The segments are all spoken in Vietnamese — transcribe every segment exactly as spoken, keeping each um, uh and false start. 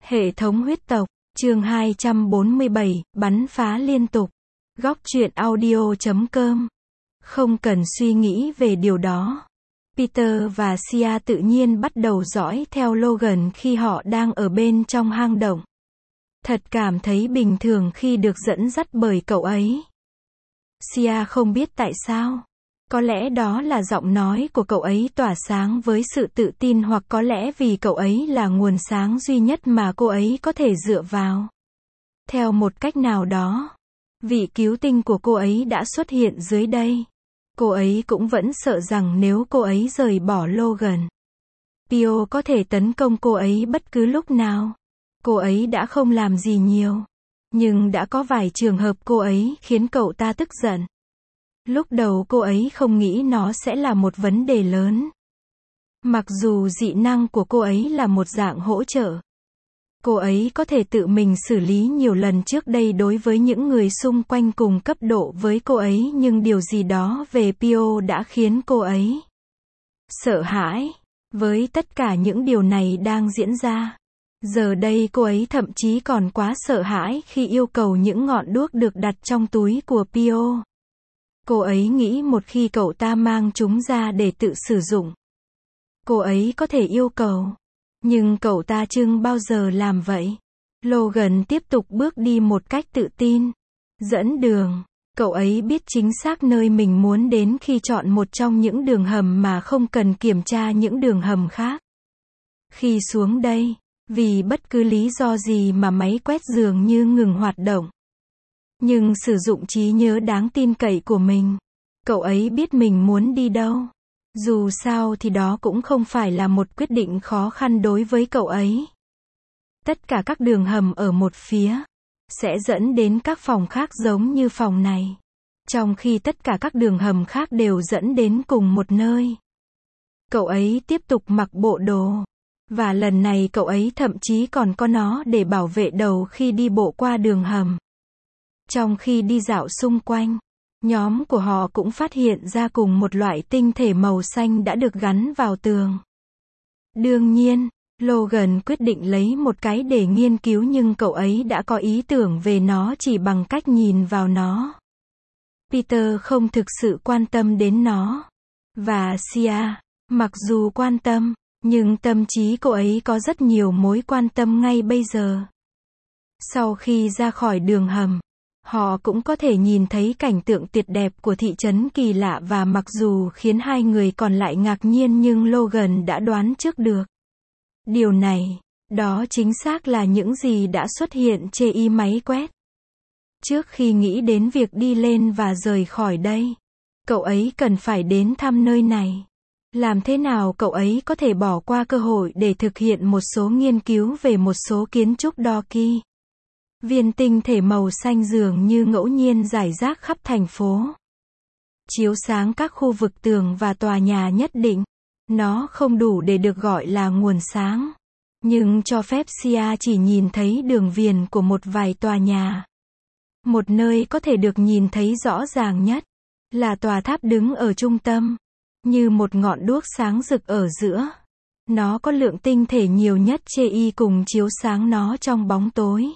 Hệ thống huyết tộc, chương hai trăm bốn mươi bảy, bắn phá liên tục. Góc truyện audio chấm com. Không cần suy nghĩ về điều đó. Peter và Sia tự nhiên bắt đầu dõi theo Logan khi họ đang ở bên trong hang động. Thật cảm thấy bình thường khi được dẫn dắt bởi cậu ấy. Sia không biết tại sao. Có lẽ đó là giọng nói của cậu ấy tỏa sáng với sự tự tin, hoặc có lẽ vì cậu ấy là nguồn sáng duy nhất mà cô ấy có thể dựa vào. Theo một cách nào đó, vị cứu tinh của cô ấy đã xuất hiện dưới đây. Cô ấy cũng vẫn sợ rằng nếu cô ấy rời bỏ Logan, Pio có thể tấn công cô ấy bất cứ lúc nào. Cô ấy đã không làm gì nhiều, nhưng đã có vài trường hợp cô ấy khiến cậu ta tức giận. Lúc đầu cô ấy không nghĩ nó sẽ là một vấn đề lớn. Mặc dù dị năng của cô ấy là một dạng hỗ trợ, cô ấy có thể tự mình xử lý nhiều lần trước đây đối với những người xung quanh cùng cấp độ với cô ấy, nhưng điều gì đó về Pio đã khiến cô ấy sợ hãi. Với tất cả những điều này đang diễn ra, giờ đây cô ấy thậm chí còn quá sợ hãi khi yêu cầu những ngọn đuốc được đặt trong túi của Pio. Cô ấy nghĩ một khi cậu ta mang chúng ra để tự sử dụng, cô ấy có thể yêu cầu. Nhưng cậu ta chưa bao giờ làm vậy. Logan tiếp tục bước đi một cách tự tin. Dẫn đường. Cậu ấy biết chính xác nơi mình muốn đến khi chọn một trong những đường hầm mà không cần kiểm tra những đường hầm khác. Khi xuống đây, vì bất cứ lý do gì mà máy quét dường như ngừng hoạt động. Nhưng sử dụng trí nhớ đáng tin cậy của mình, cậu ấy biết mình muốn đi đâu. Dù sao thì đó cũng không phải là một quyết định khó khăn đối với cậu ấy. Tất cả các đường hầm ở một phía sẽ dẫn đến các phòng khác giống như phòng này, trong khi tất cả các đường hầm khác đều dẫn đến cùng một nơi. Cậu ấy tiếp tục mặc bộ đồ, và lần này cậu ấy thậm chí còn có nó để bảo vệ đầu khi đi bộ qua đường hầm. Trong khi đi dạo xung quanh, nhóm của họ cũng phát hiện ra cùng một loại tinh thể màu xanh đã được gắn vào tường. Đương nhiên, Logan quyết định lấy một cái để nghiên cứu, nhưng cậu ấy đã có ý tưởng về nó chỉ bằng cách nhìn vào nó. Peter không thực sự quan tâm đến nó. Và Sia, mặc dù quan tâm, nhưng tâm trí cô ấy có rất nhiều mối quan tâm ngay bây giờ. Sau khi ra khỏi đường hầm, họ cũng có thể nhìn thấy cảnh tượng tuyệt đẹp của thị trấn kỳ lạ, và mặc dù khiến hai người còn lại ngạc nhiên, nhưng Logan đã đoán trước được điều này. Đó chính xác là những gì đã xuất hiện trên y máy quét. Trước khi nghĩ đến việc đi lên và rời khỏi đây, cậu ấy cần phải đến thăm nơi này. Làm thế nào cậu ấy có thể bỏ qua cơ hội để thực hiện một số nghiên cứu về một số kiến trúc Doki? Viên tinh thể màu xanh dường như ngẫu nhiên rải rác khắp thành phố, chiếu sáng các khu vực tường và tòa nhà nhất định. Nó không đủ để được gọi là nguồn sáng, nhưng cho phép Sia chỉ nhìn thấy đường viền của một vài tòa nhà. Một nơi có thể được nhìn thấy rõ ràng nhất là tòa tháp đứng ở trung tâm, như một ngọn đuốc sáng rực ở giữa. Nó có lượng tinh thể nhiều nhất trên y cùng chiếu sáng nó trong bóng tối.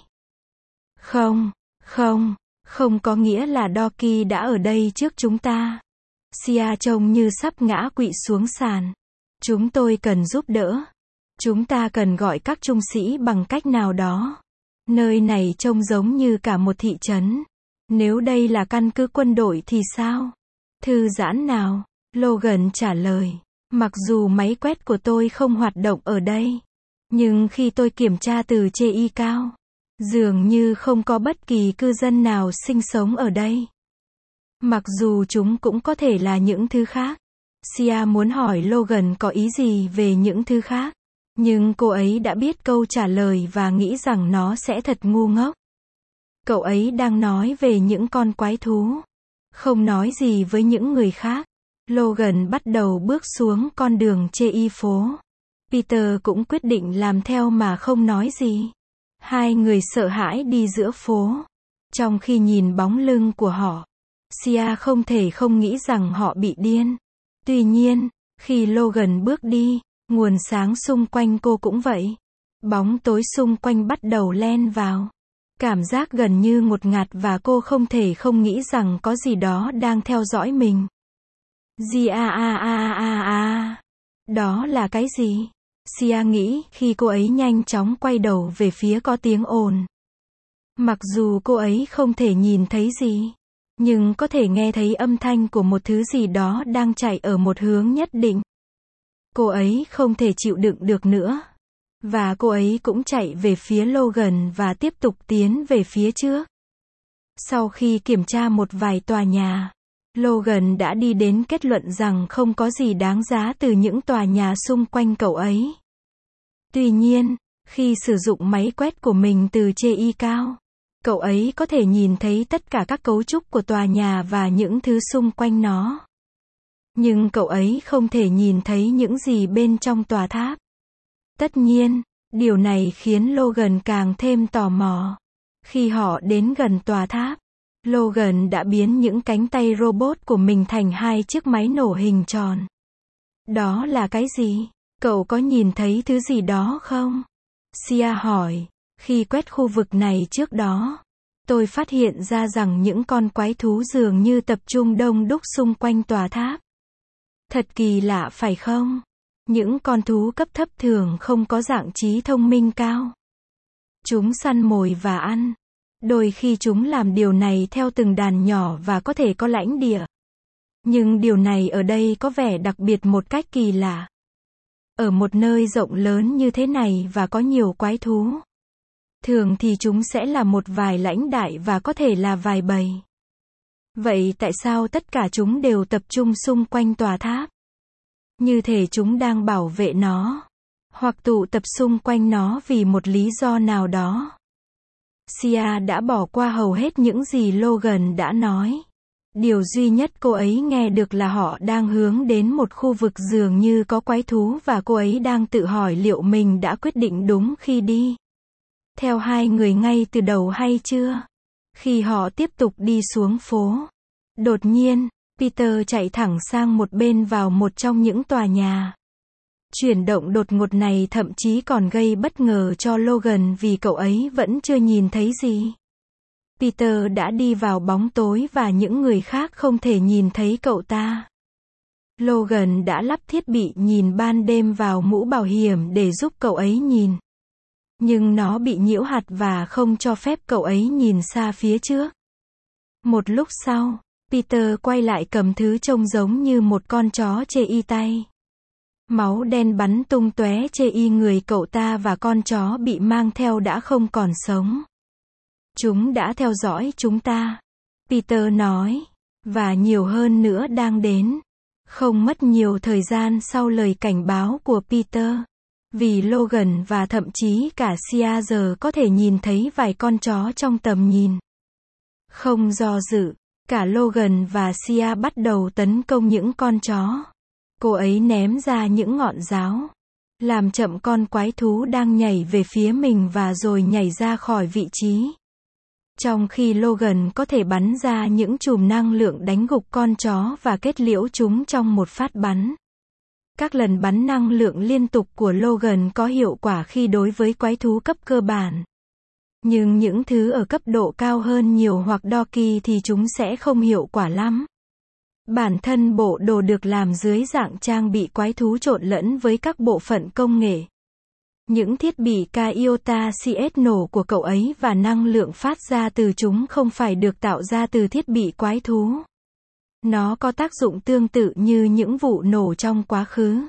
Không, không, không có nghĩa là Doki đã ở đây trước chúng ta. Sia trông như sắp ngã quỵ xuống sàn. Chúng tôi cần giúp đỡ. Chúng ta cần gọi các trung sĩ bằng cách nào đó. Nơi này trông giống như cả một thị trấn. Nếu đây là căn cứ quân đội thì sao? Thư giãn nào? Logan trả lời. Mặc dù máy quét của tôi không hoạt động ở đây, nhưng khi tôi kiểm tra từ trên y cao, dường như không có bất kỳ cư dân nào sinh sống ở đây. Mặc dù chúng cũng có thể là những thứ khác. Sia muốn hỏi Logan có ý gì về những thứ khác, nhưng cô ấy đã biết câu trả lời và nghĩ rằng nó sẽ thật ngu ngốc. Cậu ấy đang nói về những con quái thú, không nói gì với những người khác. Logan bắt đầu bước xuống con đường trên y phố. Peter cũng quyết định làm theo mà không nói gì. Hai người sợ hãi đi giữa phố. Trong khi nhìn bóng lưng của họ, Sia không thể không nghĩ rằng họ bị điên. Tuy nhiên, khi Logan bước đi, nguồn sáng xung quanh cô cũng vậy. Bóng tối xung quanh bắt đầu len vào. Cảm giác gần như ngột ngạt và cô không thể không nghĩ rằng có gì đó đang theo dõi mình. Gì a a a a a. Đó là cái gì? Sia nghĩ khi cô ấy nhanh chóng quay đầu về phía có tiếng ồn. Mặc dù cô ấy không thể nhìn thấy gì, nhưng có thể nghe thấy âm thanh của một thứ gì đó đang chạy ở một hướng nhất định. Cô ấy không thể chịu đựng được nữa. Và cô ấy cũng chạy về phía Logan và tiếp tục tiến về phía trước. Sau khi kiểm tra một vài tòa nhà, Logan đã đi đến kết luận rằng không có gì đáng giá từ những tòa nhà xung quanh cậu ấy. Tuy nhiên, khi sử dụng máy quét của mình từ trên cao, cậu ấy có thể nhìn thấy tất cả các cấu trúc của tòa nhà và những thứ xung quanh nó. Nhưng cậu ấy không thể nhìn thấy những gì bên trong tòa tháp. Tất nhiên, điều này khiến Logan càng thêm tò mò. Khi họ đến gần tòa tháp, Logan đã biến những cánh tay robot của mình thành hai chiếc máy nổ hình tròn. Đó là cái gì? Cậu có nhìn thấy thứ gì đó không? Sia hỏi. Khi quét khu vực này trước đó, tôi phát hiện ra rằng những con quái thú dường như tập trung đông đúc xung quanh tòa tháp. Thật kỳ lạ phải không? Những con thú cấp thấp thường không có dạng trí thông minh cao. Chúng săn mồi và ăn. Đôi khi chúng làm điều này theo từng đàn nhỏ và có thể có lãnh địa. Nhưng điều này ở đây có vẻ đặc biệt một cách kỳ lạ. Ở một nơi rộng lớn như thế này và có nhiều quái thú, thường thì chúng sẽ là một vài lãnh đại và có thể là vài bầy. Vậy tại sao tất cả chúng đều tập trung xung quanh tòa tháp? Như thể chúng đang bảo vệ nó, hoặc tụ tập xung quanh nó vì một lý do nào đó. Sia đã bỏ qua hầu hết những gì Logan đã nói. Điều duy nhất cô ấy nghe được là họ đang hướng đến một khu vực dường như có quái thú và cô ấy đang tự hỏi liệu mình đã quyết định đúng khi đi theo hai người ngay từ đầu hay chưa. Khi họ tiếp tục đi xuống phố, đột nhiên, Peter chạy thẳng sang một bên vào một trong những tòa nhà. Chuyển động đột ngột này thậm chí còn gây bất ngờ cho Logan vì cậu ấy vẫn chưa nhìn thấy gì. Peter đã đi vào bóng tối và những người khác không thể nhìn thấy cậu ta. Logan đã lắp thiết bị nhìn ban đêm vào mũ bảo hiểm để giúp cậu ấy nhìn. Nhưng nó bị nhiễu hạt và không cho phép cậu ấy nhìn xa phía trước. Một lúc sau, Peter quay lại cầm thứ trông giống như một con chó chê y tay. Máu đen bắn tung tóe chê y người cậu ta và con chó bị mang theo đã không còn sống. Chúng đã theo dõi chúng ta, Peter nói, và nhiều hơn nữa đang đến. Không mất nhiều thời gian sau lời cảnh báo của Peter, vì Logan và thậm chí cả Sia giờ có thể nhìn thấy vài con chó trong tầm nhìn. Không do dự, cả Logan và Sia bắt đầu tấn công những con chó. Cô ấy ném ra những ngọn giáo, làm chậm con quái thú đang nhảy về phía mình và rồi nhảy ra khỏi vị trí. Trong khi Logan có thể bắn ra những chùm năng lượng đánh gục con chó và kết liễu chúng trong một phát bắn. Các lần bắn năng lượng liên tục của Logan có hiệu quả khi đối với quái thú cấp cơ bản. Nhưng những thứ ở cấp độ cao hơn nhiều hoặc Doki thì chúng sẽ không hiệu quả lắm. Bản thân bộ đồ được làm dưới dạng trang bị quái thú trộn lẫn với các bộ phận công nghệ. Những thiết bị Kaiota xê ét nổ của cậu ấy và năng lượng phát ra từ chúng không phải được tạo ra từ thiết bị quái thú. Nó có tác dụng tương tự như những vụ nổ trong quá khứ.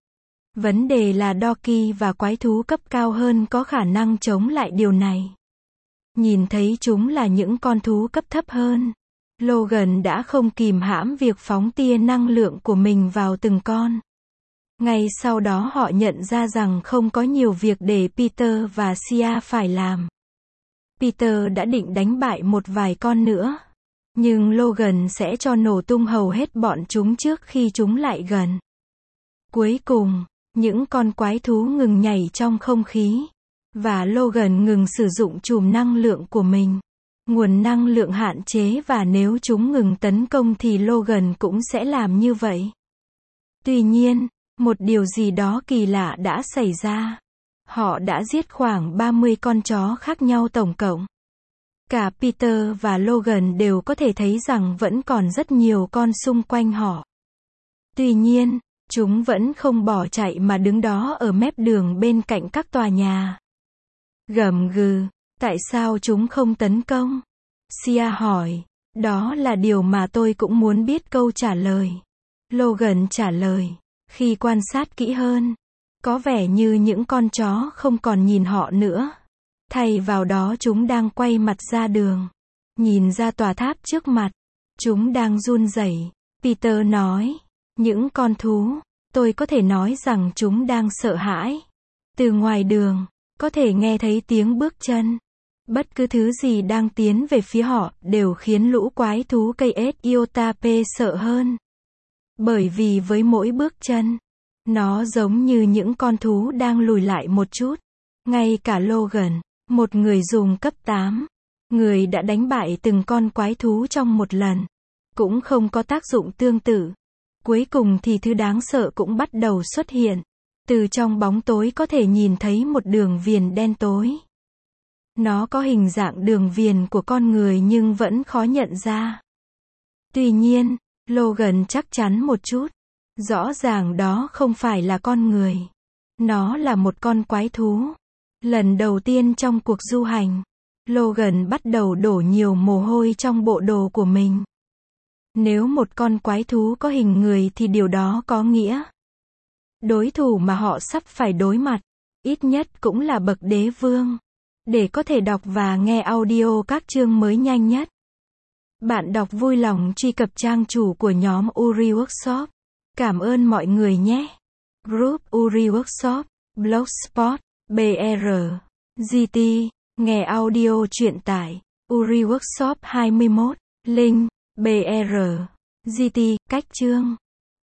Vấn đề là Doki và quái thú cấp cao hơn có khả năng chống lại điều này. Nhìn thấy chúng là những con thú cấp thấp hơn, Logan đã không kìm hãm việc phóng tia năng lượng của mình vào từng con. Ngay sau đó họ nhận ra rằng không có nhiều việc để Peter và Sia phải làm. Peter đã định đánh bại một vài con nữa. Nhưng Logan sẽ cho nổ tung hầu hết bọn chúng trước khi chúng lại gần. Cuối cùng, những con quái thú ngừng nhảy trong không khí. Và Logan ngừng sử dụng chùm năng lượng của mình. Nguồn năng lượng hạn chế và nếu chúng ngừng tấn công thì Logan cũng sẽ làm như vậy. Tuy nhiên, một điều gì đó kỳ lạ đã xảy ra. Họ đã giết khoảng ba mươi con chó khác nhau tổng cộng. Cả Peter và Logan đều có thể thấy rằng vẫn còn rất nhiều con xung quanh họ. Tuy nhiên, chúng vẫn không bỏ chạy mà đứng đó ở mép đường bên cạnh các tòa nhà. Gầm gừ, tại sao chúng không tấn công? Sia hỏi. Đó là điều mà tôi cũng muốn biết câu trả lời. Logan trả lời. Khi quan sát kỹ hơn, có vẻ như những con chó không còn nhìn họ nữa. Thay vào đó chúng đang quay mặt ra đường. Nhìn ra tòa tháp trước mặt. Chúng đang run rẩy. Peter nói. Những con thú, tôi có thể nói rằng chúng đang sợ hãi. Từ ngoài đường, có thể nghe thấy tiếng bước chân. Bất cứ thứ gì đang tiến về phía họ đều khiến lũ quái thú cây ết Iotape sợ hơn. Bởi vì với mỗi bước chân, nó giống như những con thú đang lùi lại một chút. Ngay cả Logan, một người dùng cấp tám, người đã đánh bại từng con quái thú trong một lần, cũng không có tác dụng tương tự. Cuối cùng thì thứ đáng sợ cũng bắt đầu xuất hiện. Từ trong bóng tối có thể nhìn thấy một đường viền đen tối. Nó có hình dạng đường viền của con người nhưng vẫn khó nhận ra. Tuy nhiên, Logan chắc chắn một chút. Rõ ràng đó không phải là con người. Nó là một con quái thú. Lần đầu tiên trong cuộc du hành, Logan bắt đầu đổ nhiều mồ hôi trong bộ đồ của mình. Nếu một con quái thú có hình người thì điều đó có nghĩa đối thủ mà họ sắp phải đối mặt, ít nhất cũng là bậc đế vương. Để có thể đọc và nghe audio các chương mới nhanh nhất, bạn đọc vui lòng truy cập trang chủ của nhóm Uri Workshop. Cảm ơn mọi người nhé. Group Uri Workshop, Blogspot, bê rờ, giê tê, nghe audio truyện tải, Uri Workshop hai mươi mốt, link, bê rờ, giê tê, cách chương.